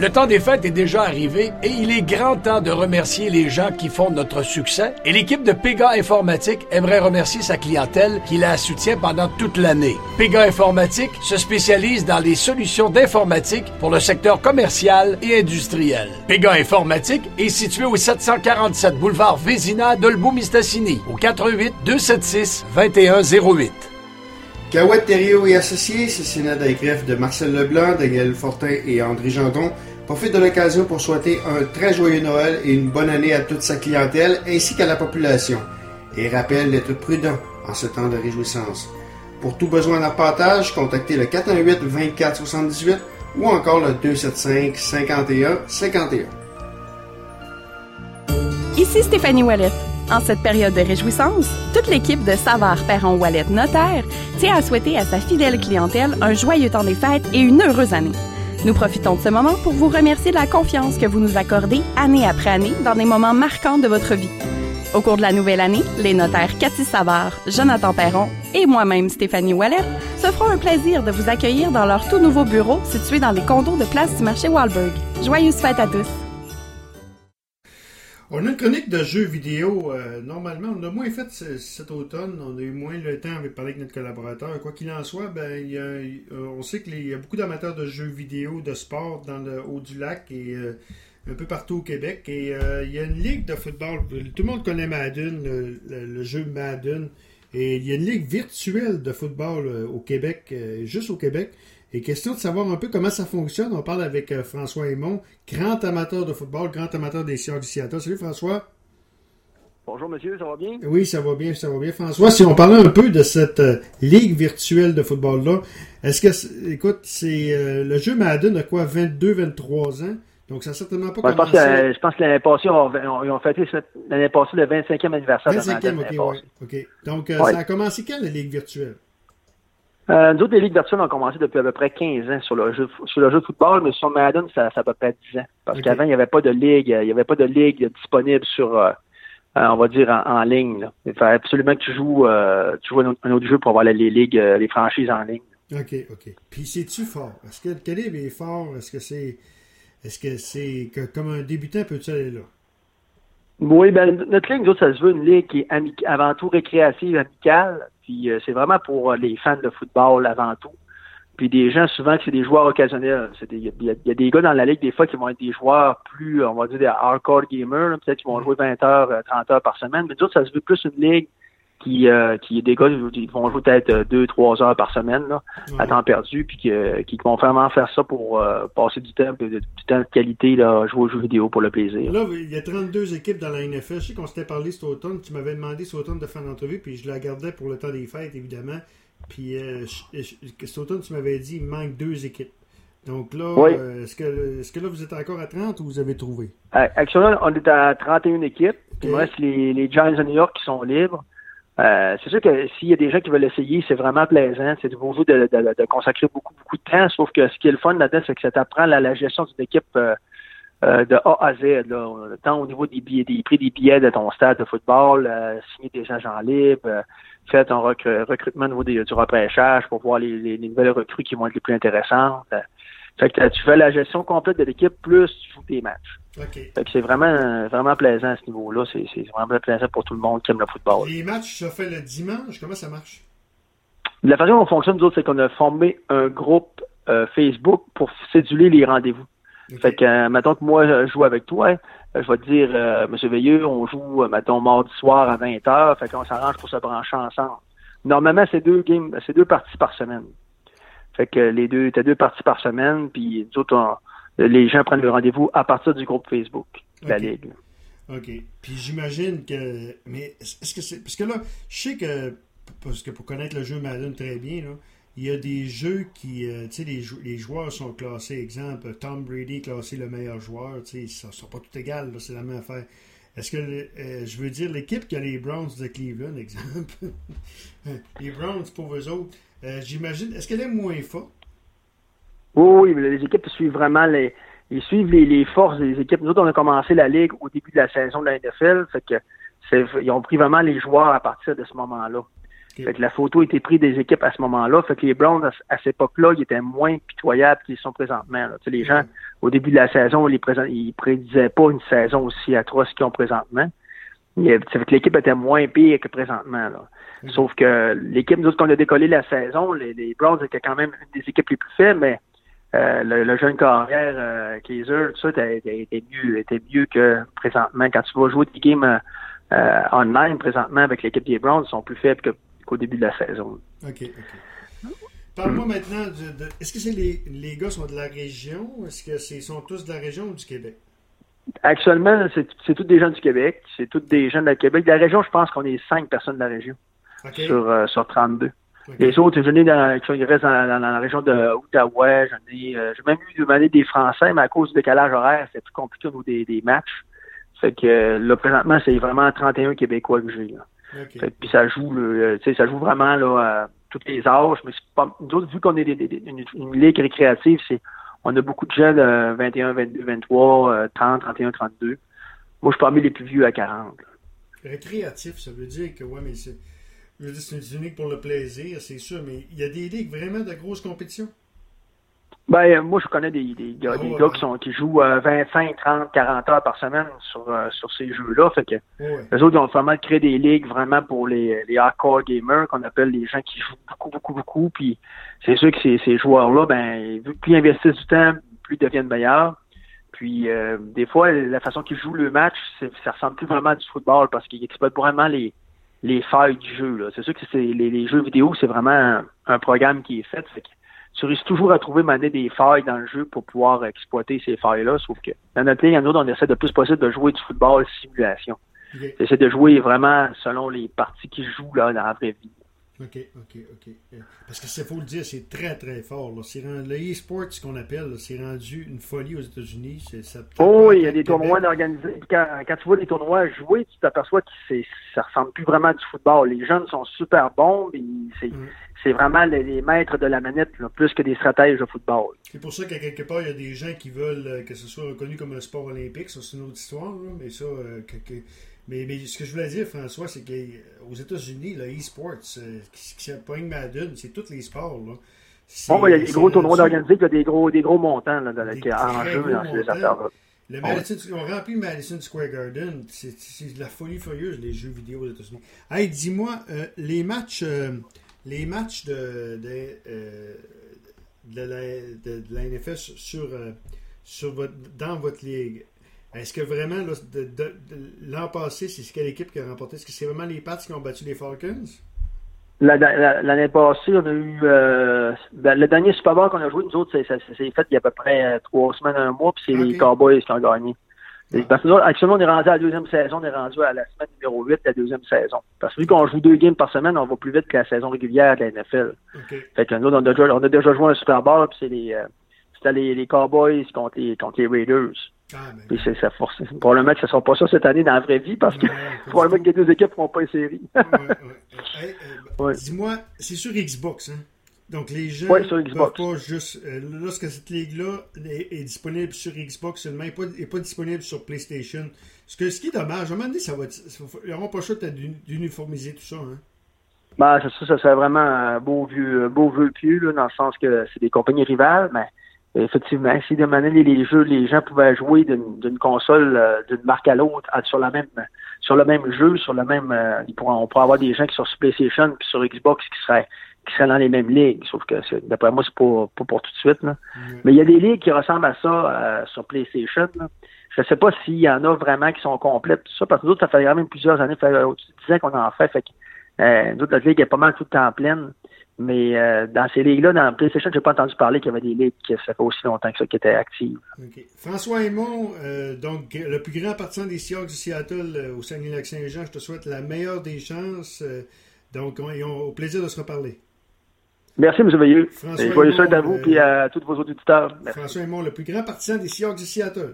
Le temps des fêtes est déjà arrivé et il est grand temps de remercier les gens qui font notre succès. Et l'équipe de Pega Informatique aimerait remercier sa clientèle qui la soutient pendant toute l'année. Pega Informatique se spécialise dans les solutions d'informatique pour le secteur commercial et industriel. Pega Informatique est situé au 747 boulevard Vézina d'Olbeau-Mistassini, au 88 276 2108. Cahouette Thériault et Associés, c'est Sénat d'Agreffe de Marcel Leblanc, Daniel Fortin et André Gendron. Profite de l'occasion pour souhaiter un très joyeux Noël et une bonne année à toute sa clientèle ainsi qu'à la population. Et rappelle d'être prudent en ce temps de réjouissance. Pour tout besoin d'arpentage, contactez le 418 24 78 ou encore le 275 51 51. Ici Stéphanie Ouellette. En cette période de réjouissance, toute l'équipe de Savard Perron Ouellette Notaire tient à souhaiter à sa fidèle clientèle un joyeux temps des fêtes et une heureuse année. Nous profitons de ce moment pour vous remercier de la confiance que vous nous accordez année après année dans des moments marquants de votre vie. Au cours de la nouvelle année, les notaires Cathy Savard, Jonathan Perron et moi-même Stéphanie Ouellette se feront un plaisir de vous accueillir dans leur tout nouveau bureau situé dans les condos de place du marché Wahlberg. Joyeuses fêtes à tous! On a une chronique de jeux vidéo. Normalement, on a moins fait cet automne. On a eu moins le temps de parler avec notre collaborateur. Quoi qu'il en soit, on sait qu'il y a beaucoup d'amateurs de jeux vidéo, de sport dans le haut du lac et un peu partout au Québec. Et il y a une ligue de football. Tout le monde connaît Madden, le jeu Madden. Et il y a une ligue virtuelle de football au Québec, juste au Québec. Et question de savoir un peu comment ça fonctionne. On parle avec François Aymon, grand amateur de football, grand amateur des sciences du Seattle. Salut François. Bonjour monsieur, ça va bien? Oui, ça va bien. François, si on parlait un peu de cette ligue virtuelle de football-là, est-ce que, écoute, c'est le jeu Madden a quoi, 22-23 ans? Donc ça n'a certainement pas commencé. Je pense que l'année passée, ils ont fêté l'année passée le 25e anniversaire de Madden. 25e, OK. Donc ça a commencé quand, la ligue virtuelle? Nous autres, les ligues virtuelles ont commencé depuis à peu près 15 ans sur le jeu de football, mais sur Madden, ça à peu près 10 ans. Parce qu'avant, il n'y avait pas de ligue, disponible sur, on va dire, en ligne. Là. Il fallait absolument que tu joues un autre jeu pour avoir les ligues, les franchises en ligne. OK. Puis c'est-tu fort? Est-ce que le calibre est fort? Est-ce que c'est comme un débutant peut-tu aller là? Oui, notre ligue, nous autres, ça se veut une ligue qui est avant tout récréative, amicale. Puis c'est vraiment pour les fans de football avant tout. Puis des gens, souvent, c'est des joueurs occasionnels. Il y a des gars dans la ligue, des fois, qui vont être des joueurs plus, on va dire, des hardcore gamers. Là, peut-être qu'ils vont jouer 20 heures, 30 heures par semaine. Mais nous autres, ça se veut plus une ligue qui est des gars qui vont jouer peut-être 2-3 heures par semaine là, à temps perdu, puis qui vont vraiment faire ça pour passer du temps de qualité, là, jouer aux jeux vidéo pour le plaisir. Là, il y a 32 équipes dans la NFL. Je sais qu'on s'était parlé cet automne. Tu m'avais demandé cet automne de faire une entrevue, puis je la gardais pour le temps des fêtes, évidemment. Puis cet automne, tu m'avais dit il manque 2 équipes. Donc là, oui. Est-ce que là, vous êtes encore à 30 ou vous avez trouvé? Actuellement, on est à 31 équipes. Okay. Il me reste les Giants de New York qui sont libres. C'est sûr que s'il y a des gens qui veulent essayer, c'est vraiment plaisant. C'est du bon jeu de consacrer beaucoup de temps. Sauf que ce qui est le fun là-dedans, c'est que ça t'apprend la gestion d'une équipe de A à Z. Là. Tant au niveau des prix des billets de ton stade de football, signer des agents libres, faire ton recrutement au niveau du repêchage pour voir les nouvelles recrues qui vont être les plus intéressantes. Fait que tu fais la gestion complète de l'équipe plus tu joues tes matchs. Okay. Fait que c'est vraiment plaisant à ce niveau-là. C'est vraiment plaisant pour tout le monde qui aime le football. Les matchs se fait le dimanche, comment ça marche? La façon dont on fonctionne, nous autres, c'est qu'on a formé un groupe Facebook pour céduler les rendez-vous. Okay. Fait que, mettons que moi, je joue avec toi, je vais te dire, Monsieur Veilleux, on joue, mettons, mardi soir à 20h, fait qu'on s'arrange pour se brancher ensemble. Normalement, c'est 2 parties par semaine. Fait que t'as 2 parties par semaine, puis nous autres, les gens prennent le rendez-vous à partir du groupe Facebook de la Ligue. OK. Puis j'imagine que... Mais est-ce que c'est... Parce que là, je sais que... Parce que pour connaître le jeu Madden très bien, là, il y a des jeux qui... tu sais, les joueurs sont classés. Exemple, Tom Brady est classé le meilleur joueur. Tu sais, ils sont pas tout égales. Là, c'est la même affaire. Est-ce que... je veux dire, l'équipe qui a les Browns de Cleveland, exemple. Les Browns, pour eux autres, j'imagine... Est-ce qu'elle est moins forte? Oui, mais les équipes suivent vraiment ils suivent les forces des équipes. Nous autres, on a commencé la Ligue au début de la saison de la NFL, fait que ils ont pris vraiment les joueurs à partir de ce moment-là. Okay. Fait que la photo a été prise des équipes à ce moment-là. Fait que les Browns, à cette époque-là, ils étaient moins pitoyables qu'ils sont présentement. Là. Les gens, au début de la saison, ils prédisaient pas une saison aussi atroce qu'ils ont présentement. Ça fait que l'équipe était moins pire que présentement. Là. Sauf que l'équipe, nous autres, qu'on a décollé la saison, les Browns étaient quand même une des équipes les plus faibles, mais le jeune carrière, Kaiser, tout ça, était mieux que présentement. Quand tu vas jouer des games online présentement avec l'équipe des Browns, ils sont plus faibles qu'au début de la saison. OK. Parle-moi maintenant est-ce que les gars sont de la région? Est-ce que sont tous de la région ou du Québec? Actuellement, c'est tous des gens du Québec. C'est tous des gens de la Québec. De la région, je pense qu'on est 5 personnes de la région. Okay. Sur 32. Okay. Les autres, ils restent dans la région de Outaouais. J'ai même eu demander des Français, mais à cause du décalage horaire, c'est plus compliqué au niveau des matchs. Fait que là, présentement, c'est vraiment 31 Québécois que j'ai. Là. Okay. Fait que, puis ça joue vraiment là, à tous les âges. Mais c'est pas, nous autres, vu qu'on est une ligue récréative, on a beaucoup de gens de 21, 22, 23, 30, 31, 32. Moi, je suis parmi les plus vieux à 40. Récréatif, ça veut dire que, mais c'est une ligue pour le plaisir, c'est sûr, mais il y a des ligues vraiment de grosses compétitions? Ben, moi, je connais des gars qui jouent 25, 30, 40 heures par semaine sur ces jeux-là. Fait que les autres, ils ont vraiment créé des ligues vraiment pour les hardcore gamers, qu'on appelle les gens qui jouent beaucoup. Puis c'est sûr que ces joueurs-là, ben, plus ils investissent du temps, plus ils deviennent meilleurs. Puis des fois, la façon qu'ils jouent le match, ça ressemble plus vraiment à du football parce qu'ils exploitent vraiment les failles du jeu. Là. C'est sûr que les jeux vidéo, c'est vraiment un programme qui est fait que tu risques toujours à trouver des failles dans le jeu pour pouvoir exploiter ces failles-là, sauf que dans notre ligue, on essaie de plus possible de jouer du football simulation. Okay. J'essaie de jouer vraiment selon les parties qui jouent là, dans la vraie vie. OK. Parce que c'est faut le dire, c'est très, très fort. Là. Le e-sport, ce qu'on appelle, là, c'est rendu une folie aux États-Unis. Oui, il y a des tournois organisés. Quand tu vois des tournois jouer, tu t'aperçois que ça ressemble plus vraiment à du football. Les jeunes sont super bons, mais c'est vraiment les maîtres de la manette, là, plus que des stratèges de football. C'est pour ça qu'à quelque part, il y a des gens qui veulent que ce soit reconnu comme un sport olympique. Ça, c'est une autre histoire, là, mais ça... Mais ce que je voulais dire, François, c'est qu'aux États-Unis, le e-sport, c'est pas une Madden, c'est tous les sports. Là. Il y a des gros tournois organisés, il y a des gros montants là, en jeu dans ces affaires-là. On remplit le Madison Square Garden, c'est de la folie furieuse, les jeux vidéo aux États-Unis. Hey, dis-moi, les matchs de la NFL dans votre ligue, est-ce que vraiment, là, l'an passé, c'est quelle équipe qui a remporté? Est-ce que c'est vraiment les Pats qui ont battu les Falcons? L'année passée, on a eu le dernier Super Bowl qu'on a joué, nous autres, c'est fait il y a à peu près 3 semaines, 1 mois, puis c'est les Cowboys qui ont gagné. Parce que nous, actuellement, on est rendu à la deuxième saison, on est rendu à la semaine numéro 8 de la deuxième saison. Parce que vu qu'on joue 2 games par semaine, on va plus vite que la saison régulière de la NFL. Fait que nous, on a déjà joué un Super Bowl, puis c'était les Cowboys contre les Raiders. Puis ça force. Probablement que ce ne sera pas ça cette année dans la vraie vie parce que probablement que les deux équipes ne feront pas une série. Dis-moi, c'est sur Xbox, hein? Donc les gens ne peuvent pas juste. Lorsque cette ligue-là est disponible sur Xbox seulement, elle n'est pas disponible sur PlayStation. Ce qui est dommage, à un moment donné, ils n'auront pas le choix d'uniformiser tout ça, hein? Ben, ça serait vraiment un beau vieux pieu, là, dans le sens que c'est des compagnies rivales, mais effectivement, si de manière les jeux, les gens pouvaient jouer d'une console d'une marque à l'autre sur le même jeu, on pourrait avoir des gens qui sont sur PlayStation puis sur Xbox qui seraient dans les mêmes ligues. Sauf que d'après moi, c'est pas pour tout de suite. Là. Mais il y a des ligues qui ressemblent à ça sur PlayStation. Là. Je sais pas s'il y en a vraiment qui sont complètes, tout ça, parce que nous autres, ça fait quand même plusieurs années, ça fait au-dessus de 10 ans qu'on en fait. Fait que nous autres, notre ligue est pas mal tout le temps pleine. Mais dans ces ligues-là, dans PlayStation, j'ai pas entendu parler qu'il y avait des ligues qui ça fait aussi longtemps que ça qui étaient actives. Okay. François Aymon, donc le plus grand partisan des Seahawks de Seattle au Saguenay-Lac-Saint-Jean, je te souhaite la meilleure des chances. Donc, ils ont au plaisir de se reparler. Merci, M. Veilleux. Joyeux fête à vous et à tous vos auditeurs. François Aymon, le plus grand partisan des Seahawks de Seattle.